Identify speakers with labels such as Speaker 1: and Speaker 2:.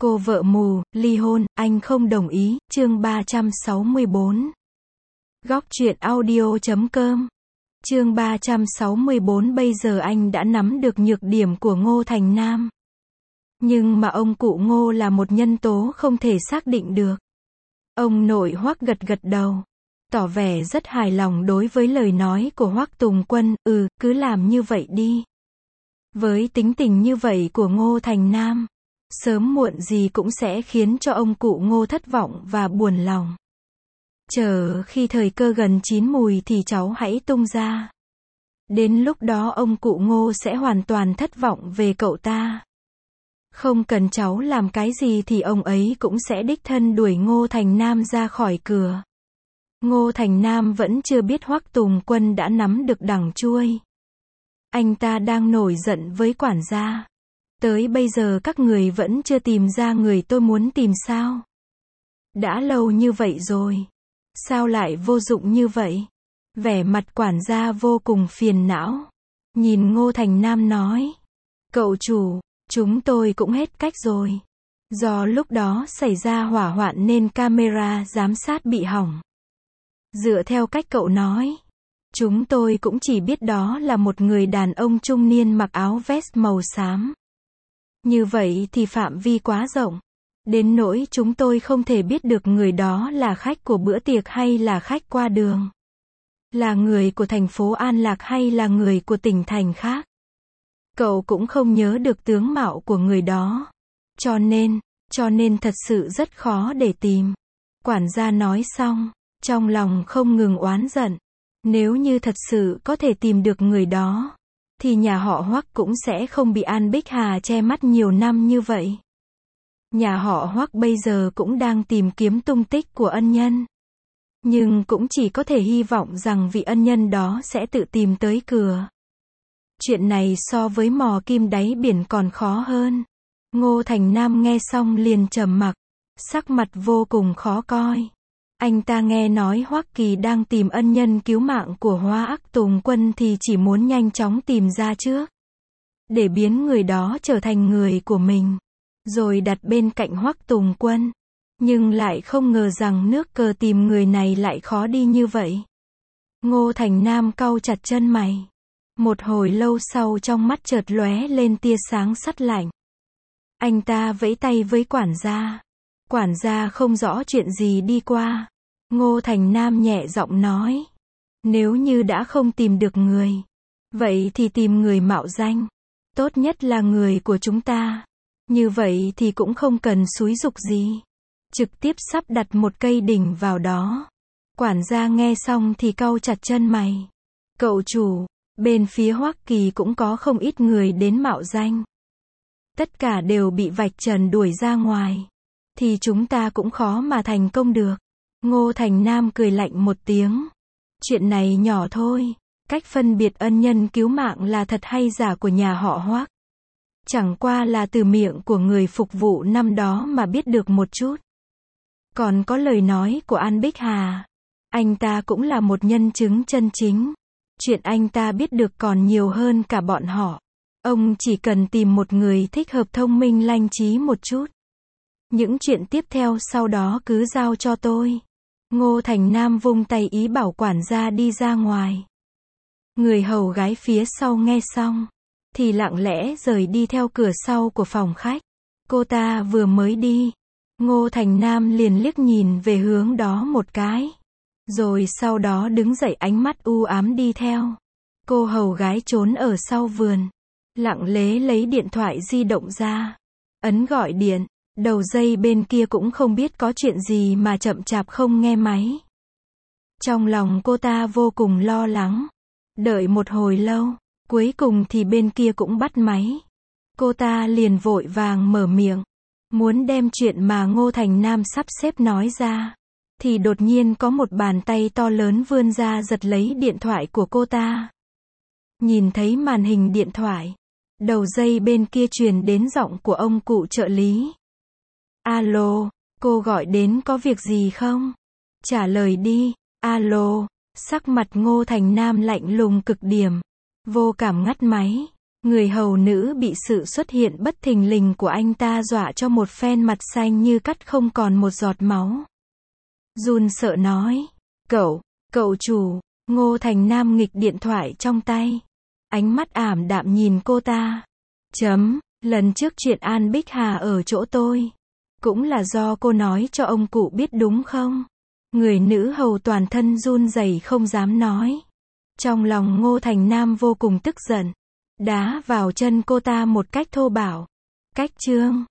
Speaker 1: Cô vợ mù, ly hôn, anh không đồng ý, chương 364. Góc truyện audio.com. Chương 364. Bây giờ anh đã nắm được nhược điểm của Ngô Thành Nam. Nhưng mà ông cụ Ngô là một nhân tố không thể xác định được. Ông nội Hoắc gật gật đầu, tỏ vẻ rất hài lòng đối với lời nói của Hoắc Tùng Quân, cứ làm như vậy đi. Với tính tình như vậy của Ngô Thành Nam, sớm muộn gì cũng sẽ khiến cho ông cụ Ngô thất vọng và buồn lòng. Chờ khi thời cơ gần chín mùi thì cháu hãy tung ra. Đến lúc đó ông cụ Ngô sẽ hoàn toàn thất vọng về cậu ta. Không cần cháu làm cái gì thì ông ấy cũng sẽ đích thân đuổi Ngô Thành Nam ra khỏi cửa. Ngô Thành Nam vẫn chưa biết Hoắc Tùng Quân đã nắm được đằng chuôi. Anh ta đang nổi giận với quản gia. Tới bây giờ các người vẫn chưa tìm ra người tôi muốn tìm sao? Đã lâu như vậy rồi. Sao lại vô dụng như vậy? Vẻ mặt quản gia vô cùng phiền não. Nhìn Ngô Thành Nam nói. Cậu chủ, chúng tôi cũng hết cách rồi. Do lúc đó xảy ra hỏa hoạn nên camera giám sát bị hỏng. Dựa theo cách cậu nói, chúng tôi cũng chỉ biết đó là một người đàn ông trung niên mặc áo vest màu xám. Như vậy thì phạm vi quá rộng. Đến nỗi chúng tôi không thể biết được người đó là khách của bữa tiệc hay là khách qua đường. Là người của thành phố An Lạc hay là người của tỉnh thành khác. Cậu cũng không nhớ được tướng mạo của người đó. Cho nên thật sự rất khó để tìm. Quản gia nói xong, trong lòng không ngừng oán giận. Nếu như thật sự có thể tìm được người đó, thì nhà họ Hoắc cũng sẽ không bị An Bích Hà che mắt nhiều năm như vậy. Nhà họ Hoắc bây giờ cũng đang tìm kiếm tung tích của ân nhân. Nhưng cũng chỉ có thể hy vọng rằng vị ân nhân đó sẽ tự tìm tới cửa. Chuyện này so với mò kim đáy biển còn khó hơn. Ngô Thành Nam nghe xong liền trầm mặc, sắc mặt vô cùng khó coi. Anh ta nghe nói Hoắc Kỳ đang tìm ân nhân cứu mạng của Hoắc Tùng Quân thì chỉ muốn nhanh chóng tìm ra trước. Để biến người đó trở thành người của mình. Rồi đặt bên cạnh Hoắc Tùng Quân. Nhưng lại không ngờ rằng nước cờ tìm người này lại khó đi như vậy. Ngô Thành Nam cau chặt chân mày. Một hồi lâu sau trong mắt chợt lóe lên tia sáng sắt lạnh. Anh ta vẫy tay với quản gia. Quản gia không rõ chuyện gì đi qua. Ngô Thành Nam nhẹ giọng nói. Nếu như đã không tìm được người, vậy thì tìm người mạo danh. Tốt nhất là người của chúng ta. Như vậy thì cũng không cần xúi giục gì. Trực tiếp sắp đặt một cây đỉnh vào đó. Quản gia nghe xong thì cau chặt chân mày. Cậu chủ, bên phía Hoắc Kỳ cũng có không ít người đến mạo danh. Tất cả đều bị vạch trần đuổi ra ngoài. Thì chúng ta cũng khó mà thành công được. Ngô Thành Nam cười lạnh một tiếng. Chuyện này nhỏ thôi. Cách phân biệt ân nhân cứu mạng là thật hay giả của nhà họ Hoắc. Chẳng qua là từ miệng của người phục vụ năm đó mà biết được một chút. Còn có lời nói của An Bích Hà. Anh ta cũng là một nhân chứng chân chính. Chuyện anh ta biết được còn nhiều hơn cả bọn họ. Ông chỉ cần tìm một người thích hợp thông minh lanh trí một chút. Những chuyện tiếp theo sau đó cứ giao cho tôi. Ngô Thành Nam vung tay ý bảo quản gia đi ra ngoài. Người hầu gái phía sau nghe xong, thì lặng lẽ rời đi theo cửa sau của phòng khách. Cô ta vừa mới đi, Ngô Thành Nam liền liếc nhìn về hướng đó một cái. Rồi sau đó đứng dậy ánh mắt u ám đi theo. Cô hầu gái trốn ở sau vườn. Lặng lẽ lấy điện thoại di động ra. Ấn gọi điện. Đầu dây bên kia cũng không biết có chuyện gì mà chậm chạp không nghe máy. Trong lòng cô ta vô cùng lo lắng. Đợi một hồi lâu, cuối cùng thì bên kia cũng bắt máy. Cô ta liền vội vàng mở miệng. Muốn đem chuyện mà Ngô Thành Nam sắp xếp nói ra. Thì đột nhiên có một bàn tay to lớn vươn ra giật lấy điện thoại của cô ta. Nhìn thấy màn hình điện thoại. Đầu dây bên kia truyền đến giọng của ông cụ trợ lý. Alo, cô gọi đến có việc gì không? Trả lời đi. Alo, sắc mặt Ngô Thành Nam lạnh lùng cực điểm. Vô cảm ngắt máy. Người hầu nữ bị sự xuất hiện bất thình lình của anh ta dọa cho một phen mặt xanh như cắt không còn một giọt máu. Run sợ nói. Cậu chủ. Ngô Thành Nam nghịch điện thoại trong tay. Ánh mắt ảm đạm nhìn cô ta. Lần trước chuyện An Bích Hà ở chỗ tôi. Cũng là do cô nói cho ông cụ biết đúng không? Người nữ hầu toàn thân run rẩy không dám nói. Trong lòng Ngô Thành Nam vô cùng tức giận. Đá vào chân cô ta một cách thô bạo. Cách chương